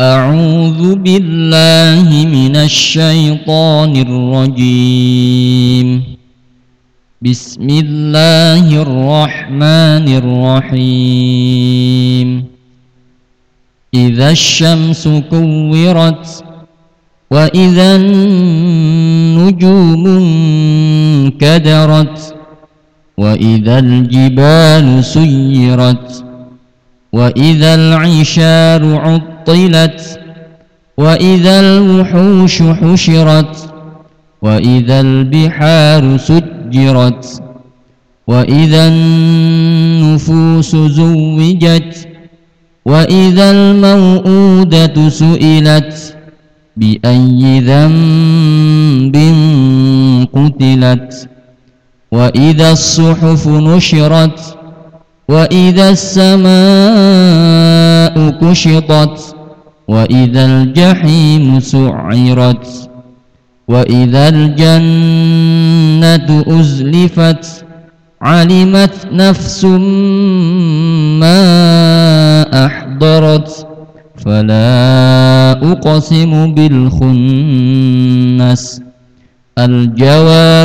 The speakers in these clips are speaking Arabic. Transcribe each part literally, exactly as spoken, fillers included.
أعوذ بالله من الشيطان الرجيم. بسم الله الرحمن الرحيم. إذا الشمس كورت وإذا النجوم انكدرت وإذا الجبال سيرت وإذا العشار عطلت وإذا الوحوش حشرت وإذا البحار سجرت وإذا النفوس زوجت وإذا الموءودة سئلت بأي ذنب قتلت وإذا الصحف نشرت وإذا السماء كشطت وإذا الجحيم سعرت وإذا الجنة أزلفت علمت نفس ما أحضرت فلا أقسم بالخنس الجوار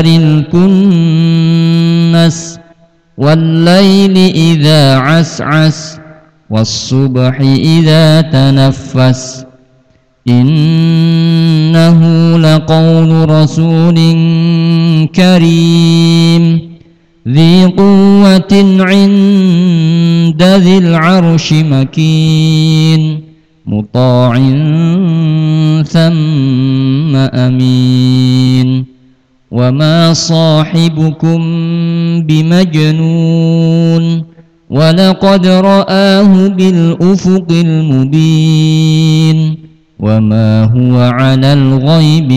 الكنس والليل إذا عسعس والصبح إذا تنفس إنه لقول رسول كريم ذي قوة عند ذي العرش مكين مطاع ثم أمين وما صاحبكم بمجنون ولقد رآه بالأفق المبين وما هو على الغيب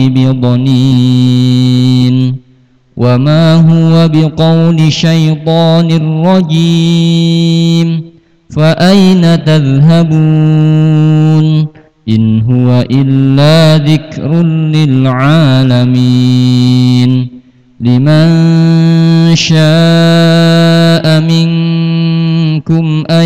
بضنين وما هو بقول شيطان رجيم فأين تذهبون إن هو إلا ذكر للعالمين لمن شاء منكم أن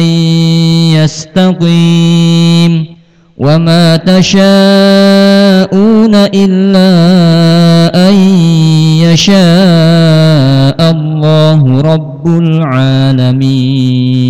يستقيم وما تشاءون إلا أن يشاء الله رب العالمين.